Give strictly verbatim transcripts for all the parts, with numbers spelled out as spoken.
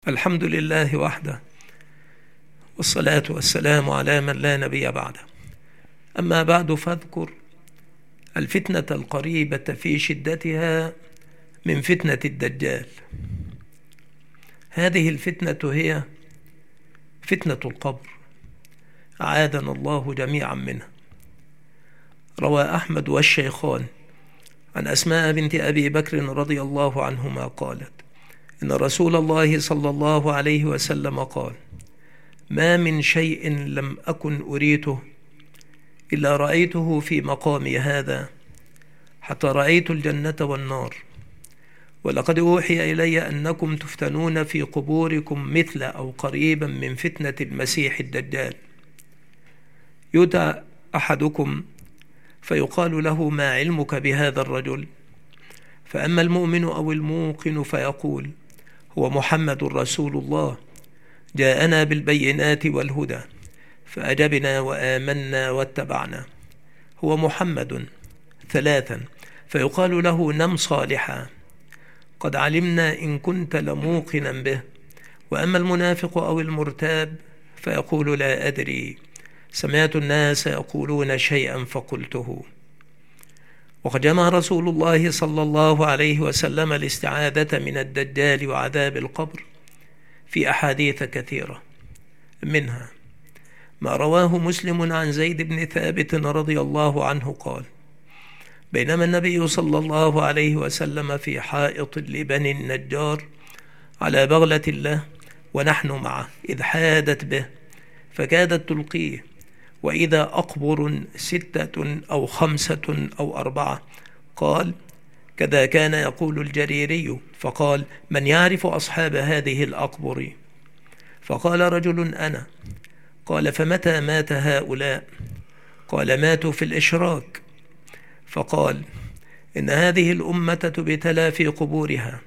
الحمد لله وحده، والصلاة والسلام على من لا نبي بعده. أما بعد، فاذكر الفتنة القريبة في شدتها من فتنة الدجال. هذه الفتنة هي فتنة القبر، أعاذنا الله جميعا منها. روى أحمد والشيخان عن أسماء بنت أبي بكر رضي الله عنهما قالت: إن رسول الله صلى الله عليه وسلم قال: ما من شيء لم أكن أريته إلا رأيته في مقامي هذا، حتى رأيت الجنة والنار. ولقد أوحي إلي أنكم تفتنون في قبوركم مثل أو قريبا من فتنة المسيح الدجال. يؤتى أحدكم فيقال له: ما علمك بهذا الرجل؟ فأما المؤمن أو الموقن فيقول: هو محمد رسول الله، جاءنا بالبينات والهدى، فأجبنا وآمنا واتبعنا. هو محمد. ثلاثا فيقال له: نم صالحا، قد علمنا إن كنت لموقنا به. وأما المنافق أو المرتاب فيقول: لا أدري، سمعت الناس يقولون شيئا فقلته. وقد جمع رسول الله صلى الله عليه وسلم الاستعاذة من الدجال وعذاب القبر في أحاديث كثيرة، منها ما رواه مسلم عن زيد بن ثابت رضي الله عنه قال: بينما النبي صلى الله عليه وسلم في حائط لبني النجار على بغلة له ونحن معه، إذ حادت به فكادت تلقيه، وإذا أقبر ستة أو خمسة أو أربعة. قال: كذا كان يقول الجريري. فقال: من يعرف أصحاب هذه الأقبر؟ فقال رجل: أنا. قال: فمتى مات هؤلاء؟ قال: ماتوا في الإشراك. فقال: إن هذه الأمة تبتلى في قبورها،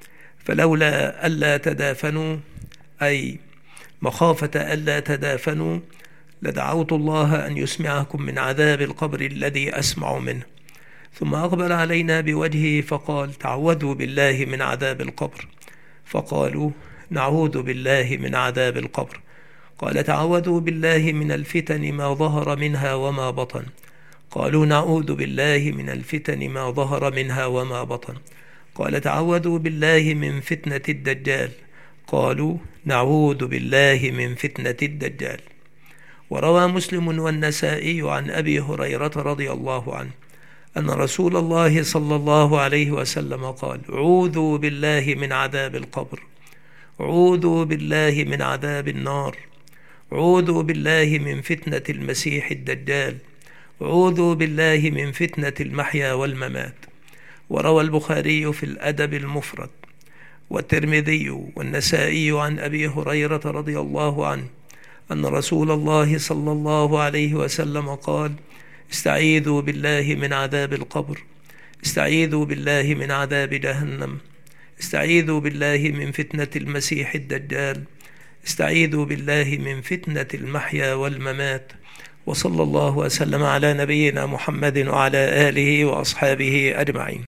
فلولا ألا تدافنوا، أي مخافة ألا تدافنوا، لدعوت الله أن يسمعكم من عذاب القبر الذي أسمع منه. ثم أقبل علينا بوجهه فقال: تعوذوا بالله من عذاب القبر. فقالوا: نعوذ بالله من عذاب القبر. قال: تعوذوا بالله من الفتن ما ظهر منها وما بطن. قالوا: نعوذ بالله من الفتن ما ظهر منها وما بطن. قال: تعوذوا بالله من فتنة الدجال. قالوا: نعوذ بالله من فتنة الدجال. وروى مسلم والنسائي عن أبي هريرة رضي الله عنه أن رسول الله صلى الله عليه وسلم قال: عوذوا بالله من عذاب القبر، عوذوا بالله من عذاب النار، عوذوا بالله من فتنة المسيح الدجال، عوذوا بالله من فتنة المحيا والممات. وروى البخاري في الأدب المفرد والترمذي والنسائي عن أبي هريرة رضي الله عنه أن رسول الله صلى الله عليه وسلم قال: استعيذوا بالله من عذاب القبر، استعيذوا بالله من عذاب جهنم، استعيذوا بالله من فتنة المسيح الدجال، استعيذوا بالله من فتنة المحيا والممات. وصلى الله وسلم على نبينا محمد وعلى آله وأصحابه أجمعين.